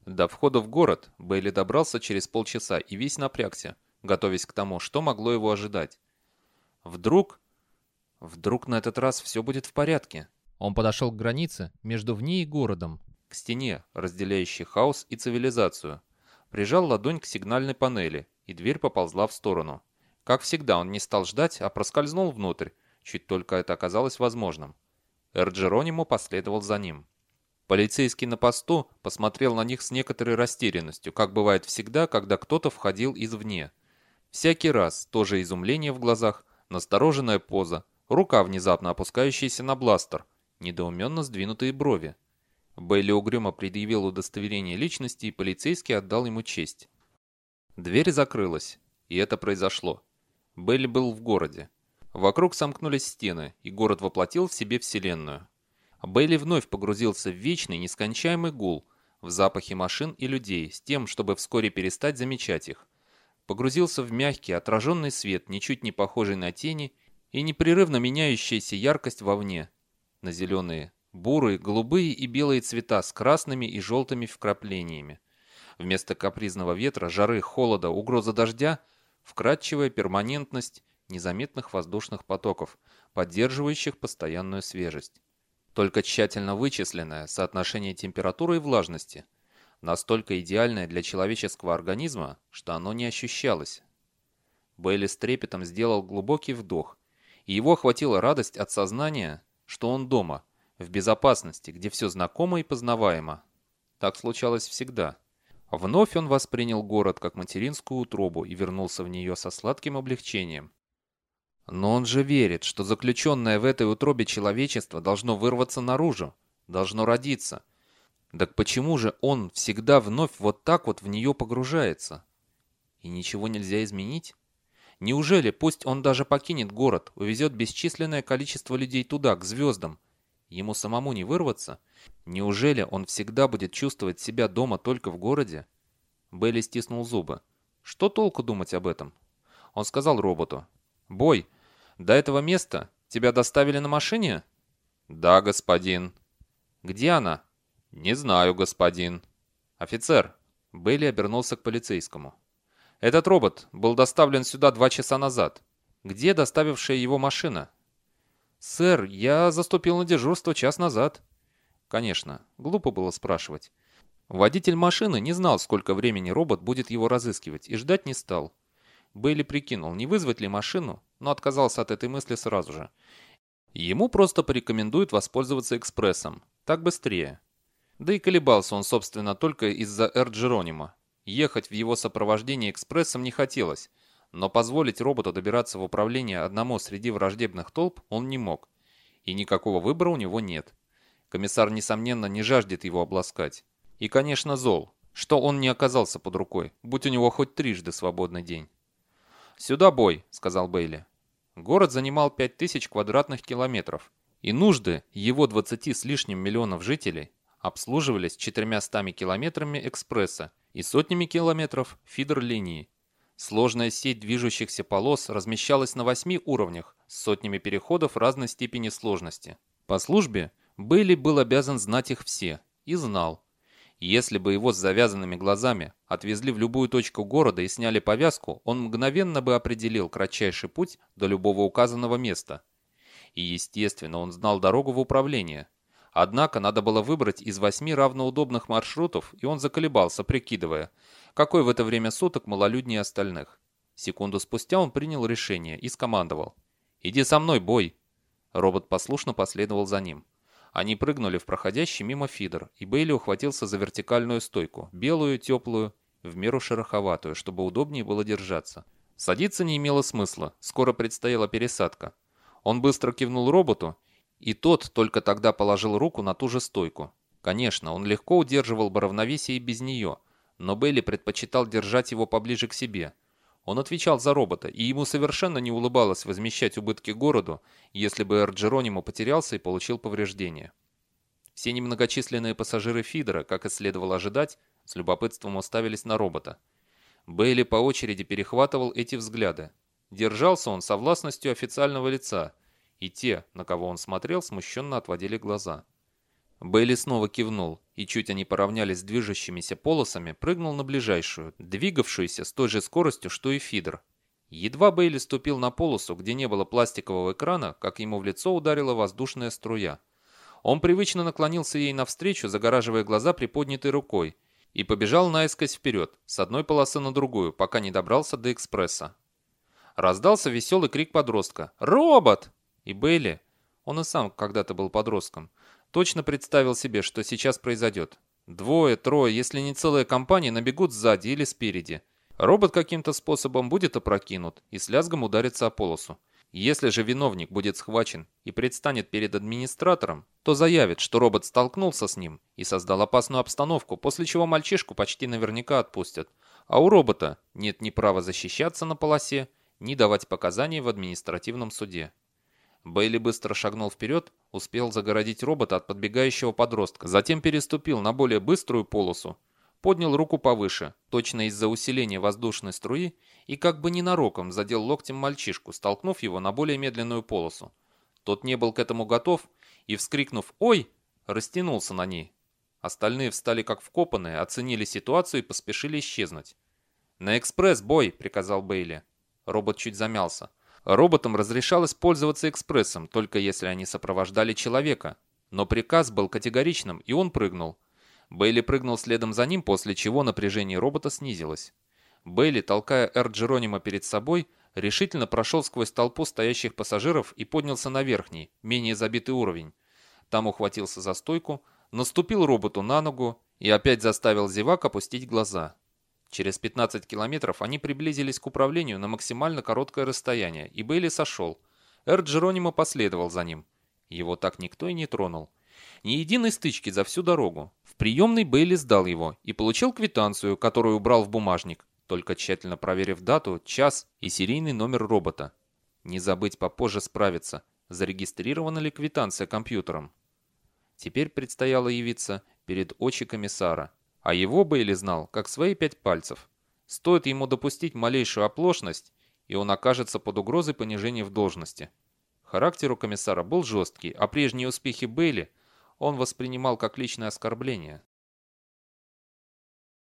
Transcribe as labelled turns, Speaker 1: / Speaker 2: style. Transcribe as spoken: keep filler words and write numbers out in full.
Speaker 1: До входа в город Бейли добрался через полчаса и весь напрягся, готовясь к тому, что могло его ожидать. Вдруг... Вдруг на этот раз все будет в порядке.
Speaker 2: Он подошел к границе между вне и городом.
Speaker 1: К стене, разделяющей хаос и цивилизацию. Прижал ладонь к сигнальной панели, и дверь поползла в сторону. Как всегда, он не стал ждать, а проскользнул внутрь, чуть только это оказалось возможным. Эр Джеронимо последовал за ним. Полицейский на посту посмотрел на них с некоторой растерянностью, как бывает всегда, когда кто-то входил извне. Всякий раз то же изумление в глазах, настороженная поза, рука, внезапно опускающаяся на бластер, недоуменно сдвинутые брови. Бейли угрюмо предъявил удостоверение личности, и полицейский отдал ему честь. Дверь закрылась, и это произошло. Бейли был в городе. Вокруг сомкнулись стены, и город воплотил в себе вселенную. Бейли вновь погрузился в вечный, нескончаемый гул, в запахи машин и людей, с тем, чтобы вскоре перестать замечать их. Погрузился в мягкий, отраженный свет, ничуть не похожий на тени, и непрерывно меняющаяся яркость вовне. На зеленые, бурые, голубые и белые цвета с красными и желтыми вкраплениями. Вместо капризного ветра, жары, холода, угрозы дождя – вкрадчивая перманентность незаметных воздушных потоков, поддерживающих постоянную свежесть. Только тщательно вычисленное соотношение температуры и влажности, настолько идеальное для человеческого организма, что оно не ощущалось. Бейли с трепетом сделал глубокий вдох, и его охватила радость от сознания, что он дома, в безопасности, где все знакомо и познаваемо. Так случалось всегда. Вновь он воспринял город как материнскую утробу и вернулся в нее со сладким облегчением. Но он же верит, что заключенное в этой утробе человечество должно вырваться наружу, должно родиться. Так почему же он всегда вновь вот так вот в нее погружается? И ничего нельзя изменить? Неужели, пусть он даже покинет город, увезет бесчисленное количество людей туда, к звездам, ему самому не вырваться? Неужели он всегда будет чувствовать себя дома только в городе? Бейли стиснул зубы. Что толку думать об этом? Он сказал роботу: «Бой, до этого места тебя доставили на машине?» «Да, господин». «Где она?» «Не знаю, господин». «Офицер». Бейли обернулся к полицейскому. «Этот робот был доставлен сюда два часа назад. Где доставившая его машина?» «Сэр, я заступил на дежурство час назад». Конечно, глупо было спрашивать. Водитель машины не знал, сколько времени робот будет его разыскивать, и ждать не стал. Бейли прикинул, не вызвать ли машину, но отказался от этой мысли сразу же. Ему просто порекомендуют воспользоваться экспрессом. Так быстрее. Да и колебался он, собственно, только из-за Эр Джеронимо. Ехать в его сопровождении экспрессом не хотелось, но позволить роботу добираться в управление одному среди враждебных толп он не мог. И никакого выбора у него нет. Комиссар, несомненно, не жаждет его обласкать. И, конечно, зол, что он не оказался под рукой, будь у него хоть трижды свободный день. «Сюда бой», — сказал Бейли. Город занимал пять тысяч квадратных километров, и нужды его двадцати с лишним миллионов жителей обслуживались четырьмястами километрами экспресса и сотнями километров фидер-линии. Сложная сеть движущихся полос размещалась на восьми уровнях с сотнями переходов разной степени сложности. По службе Бейли был обязан знать их все, и знал. Если бы его с завязанными глазами отвезли в любую точку города и сняли повязку, он мгновенно бы определил кратчайший путь до любого указанного места. И, естественно, он знал дорогу в управление. Однако надо было выбрать из восьми равноудобных маршрутов, и он заколебался, прикидывая, какой в это время суток малолюднее остальных. Секунду спустя он принял решение и скомандовал: «Иди со мной, бой!» Робот послушно последовал за ним. Они прыгнули в проходящий мимо фидер, и Бейли ухватился за вертикальную стойку, белую, теплую, в меру шероховатую, чтобы удобнее было держаться. Садиться не имело смысла, скоро предстояла пересадка. Он быстро кивнул роботу, и тот только тогда положил руку на ту же стойку. Конечно, он легко удерживал бы равновесие и без нее, но Бейли предпочитал держать его поближе к себе. Он отвечал за робота, и ему совершенно не улыбалось возмещать убытки городу, если бы Эр Джеронимо потерялся и получил повреждения. Все немногочисленные пассажиры фидера, как и следовало ожидать, с любопытством уставились на робота. Бейли по очереди перехватывал эти взгляды. Держался он со властностью официального лица, и те, на кого он смотрел, смущенно отводили глаза. Бейли снова кивнул, и чуть они поравнялись с движущимися полосами, прыгнул на ближайшую, двигавшуюся с той же скоростью, что и фидер. Едва Бейли ступил на полосу, где не было пластикового экрана, как ему в лицо ударила воздушная струя. Он привычно наклонился ей навстречу, загораживая глаза приподнятой рукой, и побежал наискось вперед, с одной полосы на другую, пока не добрался до экспресса. Раздался веселый крик подростка «Робот!» И Бейли, он и сам когда-то был подростком, точно представил себе, что сейчас произойдет. Двое, трое, если не целая компания, набегут сзади или спереди. Робот каким-то способом будет опрокинут и с лязгом ударится о полосу. Если же виновник будет схвачен и предстанет перед администратором, то заявит, что робот столкнулся с ним и создал опасную обстановку, после чего мальчишку почти наверняка отпустят. А у робота нет ни права защищаться на полосе, ни давать показания в административном суде. Бейли быстро шагнул вперед, успел загородить робота от подбегающего подростка, затем переступил на более быструю полосу, поднял руку повыше, точно из-за усиления воздушной струи, и как бы ненароком задел локтем мальчишку, столкнув его на более медленную полосу. Тот не был к этому готов и, вскрикнув «Ой!», растянулся на ней. Остальные встали как вкопанные, оценили ситуацию и поспешили исчезнуть. «На экспресс, бой!» — приказал Бейли. Робот чуть замялся. Роботам разрешалось пользоваться экспрессом, только если они сопровождали человека. Но приказ был категоричным, и он прыгнул. Бейли прыгнул следом за ним, после чего напряжение робота снизилось. Бейли, толкая Эр Джеронима перед собой, решительно прошел сквозь толпу стоящих пассажиров и поднялся на верхний, менее забитый уровень. Там ухватился за стойку, наступил роботу на ногу и опять заставил зевак опустить глаза. Через пятнадцать километров они приблизились к управлению на максимально короткое расстояние, и Бейли сошел. Эр Джеронимо последовал за ним. Его так никто и не тронул. Ни единой стычки за всю дорогу. В приемной Бейли сдал его и получил квитанцию, которую убрал в бумажник, только тщательно проверив дату, час и серийный номер робота. Не забыть попозже справиться, зарегистрирована ли квитанция компьютером. Теперь предстояло явиться перед очи комиссара. А его Бейли знал, как свои пять пальцев. Стоит ему допустить малейшую оплошность, и он окажется под угрозой понижения в должности. Характер у комиссара был жесткий, а прежние успехи Бейли он воспринимал как личное оскорбление.